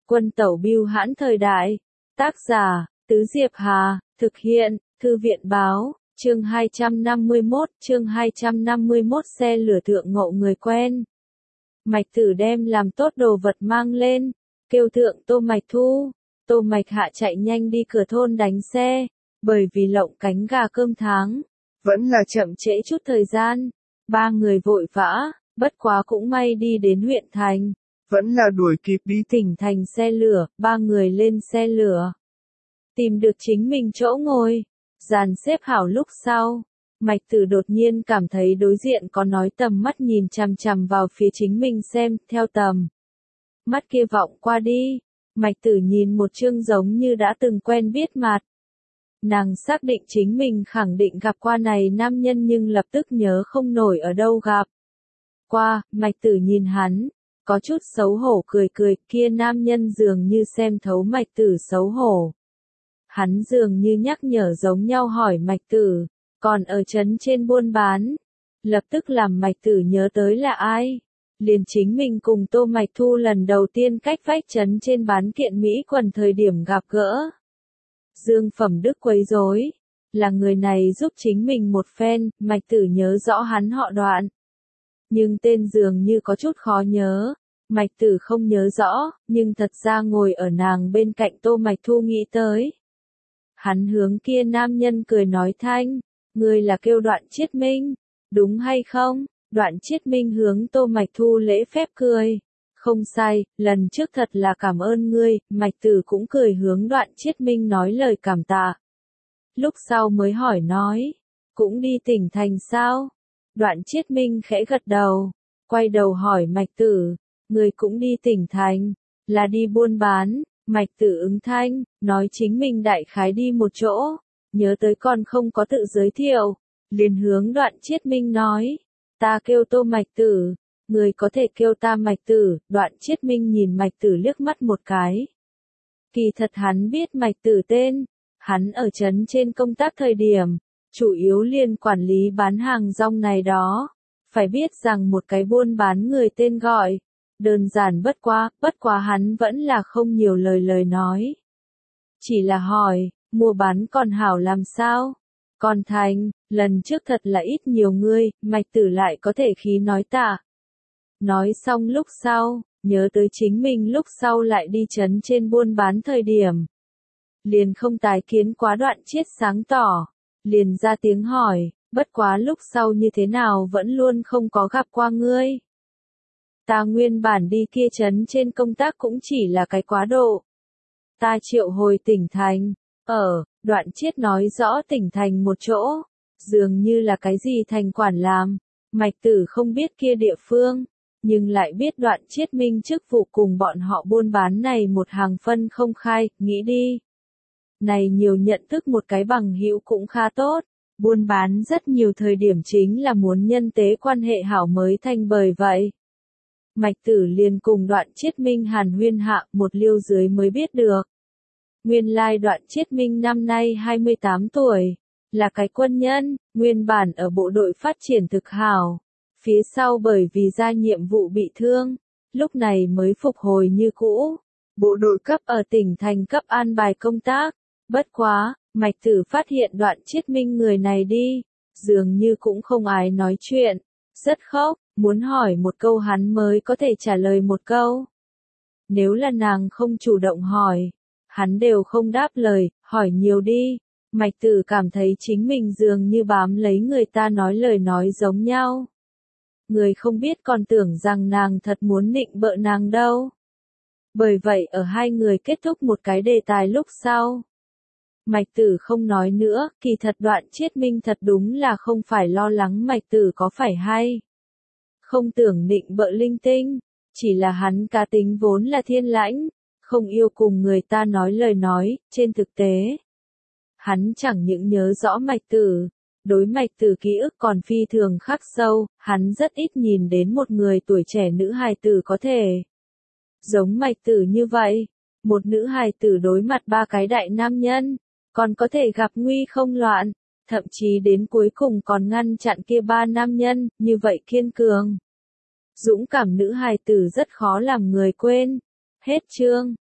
Quân tẩu bưu hãn thời đại. Tác giả, Tứ Diệp Hà, thực hiện, Thư viện báo, chương 251, xe lửa thượng ngộ người quen. Mạch Tử đem làm tốt đồ vật mang lên, kêu thượng Tô Mạch Thu. Tô Mạch Hạ chạy nhanh đi cửa thôn đánh xe, bởi vì lộng cánh gà cơm tháng, vẫn là chậm trễ chút thời gian. Ba người vội vã, bất quá cũng may đi đến huyện thành, vẫn là đuổi kịp đi tỉnh thành xe lửa. Ba người lên xe lửa, tìm được chính mình chỗ ngồi, dàn xếp hảo lúc sau. Mạch Tử đột nhiên cảm thấy đối diện có nói tầm mắt nhìn chằm chằm vào phía chính mình xem, theo tầm mắt kia vọng qua đi, Mạch Tử nhìn một chương giống như đã từng quen biết mặt. Nàng xác định chính mình khẳng định gặp qua này nam nhân nhưng lập tức nhớ không nổi ở đâu gặp qua. Mạch Tử nhìn hắn, có chút xấu hổ cười cười, kia nam nhân dường như xem thấu Mạch Tử xấu hổ. Hắn dường như nhắc nhở giống nhau hỏi Mạch Tử, còn ở trấn trên buôn bán. Lập tức làm Mạch Tử nhớ tới là ai. Liền chính mình cùng Tô Mạch Thu lần đầu tiên cách vách trấn trên bán kiện mỹ quần thời điểm gặp gỡ. Dương Phẩm Đức quấy rối, là người này giúp chính mình một phen. Mạch Tử nhớ rõ hắn họ Đoạn, nhưng tên dường như có chút khó nhớ. Mạch Tử không nhớ rõ, nhưng thật ra ngồi ở nàng bên cạnh Tô Mạch Thu nghĩ tới. Hắn hướng kia nam nhân cười nói thanh, ngươi là kêu Đoạn Chiết Minh, đúng hay không? Đoạn Chiết Minh hướng Tô Mạch Thu lễ phép cười. Không sai, lần trước thật là cảm ơn ngươi. Mạch Tử cũng cười hướng Đoạn Chiết Minh nói lời cảm tạ. Lúc sau mới hỏi nói, cũng đi tỉnh thành sao? Đoạn Chiết Minh khẽ gật đầu, quay đầu hỏi Mạch Tử, ngươi cũng đi tỉnh thành, là đi buôn bán. Mạch Tử ứng thanh, nói chính mình đại khái đi một chỗ, nhớ tới còn không có tự giới thiệu, liền hướng Đoạn Chiết Minh nói, ta kêu Tô Mạch Tử, người có thể kêu ta Mạch Tử. Đoạn Chiết Minh nhìn Mạch Tử liếc mắt một cái. Kỳ thật hắn biết Mạch Tử tên, hắn ở trấn trên công tác thời điểm, chủ yếu liên quản lý bán hàng rong này đó, phải biết rằng một cái buôn bán người tên gọi. Đơn giản bất quá hắn vẫn là không nhiều lời nói. Chỉ là hỏi, mua bán còn hảo làm sao? Còn thành, lần trước thật là ít nhiều ngươi. Mạch Tử lại có thể khí nói tạ. Nói xong lúc sau, nhớ tới chính mình lúc sau lại đi trấn trên buôn bán thời điểm. Liền không tái kiến quá Đoạn Chiết sáng tỏ, liền ra tiếng hỏi, bất quá lúc sau như thế nào vẫn luôn không có gặp qua ngươi. Ta nguyên bản đi kia trấn trên công tác cũng chỉ là cái quá độ. Ta triệu hồi tỉnh thành, Đoạn Chiết nói rõ tỉnh thành một chỗ, dường như là cái gì thành quản làm. Mạch Tử không biết kia địa phương, nhưng lại biết Đoạn Chiết Minh chức vụ cùng bọn họ buôn bán này một hàng phân không khai, nghĩ đi. Này nhiều nhận thức một cái bằng hữu cũng khá tốt, buôn bán rất nhiều thời điểm chính là muốn nhân tế quan hệ hảo mới thành, bởi vậy. Mạch Tử liền cùng Đoạn Chiết Minh hàn huyên hạ một liêu dưới mới biết được. Nguyên lai Đoạn Chiết Minh năm nay 28 tuổi, là cái quân nhân, nguyên bản ở bộ đội phát triển thực hảo. Phía sau bởi vì ra nhiệm vụ bị thương, lúc này mới phục hồi như cũ. Bộ đội cấp ở tỉnh thành cấp an bài công tác. Bất quá, Mạch Tử phát hiện Đoạn Chiết Minh người này đi, dường như cũng không ai nói chuyện, rất khóc. Muốn hỏi một câu hắn mới có thể trả lời một câu. Nếu là nàng không chủ động hỏi, hắn đều không đáp lời, hỏi nhiều đi. Mạch Tử cảm thấy chính mình dường như bám lấy người ta nói lời nói giống nhau. Người không biết còn tưởng rằng nàng thật muốn nịnh bợ nàng đâu. Bởi vậy ở hai người kết thúc một cái đề tài lúc sau. Mạch Tử không nói nữa, kỳ thật Đoạn Chiết Minh thật đúng là không phải lo lắng Mạch Tử có phải hay. Không tưởng nịnh bợ linh tinh, chỉ là hắn cá tính vốn là thiên lãnh, không yêu cùng người ta nói lời nói. Trên thực tế, hắn chẳng những nhớ rõ Mạch Tử, đối Mạch Tử ký ức còn phi thường khắc sâu. Hắn rất ít nhìn đến một người tuổi trẻ nữ hài tử có thể giống Mạch Tử như vậy. Một nữ hài tử đối mặt ba cái đại nam nhân, còn có thể gặp nguy không loạn. Thậm chí đến cuối cùng còn ngăn chặn kia ba nam nhân, như vậy kiên cường. Dũng cảm nữ hài tử rất khó làm người quên. Hết chương.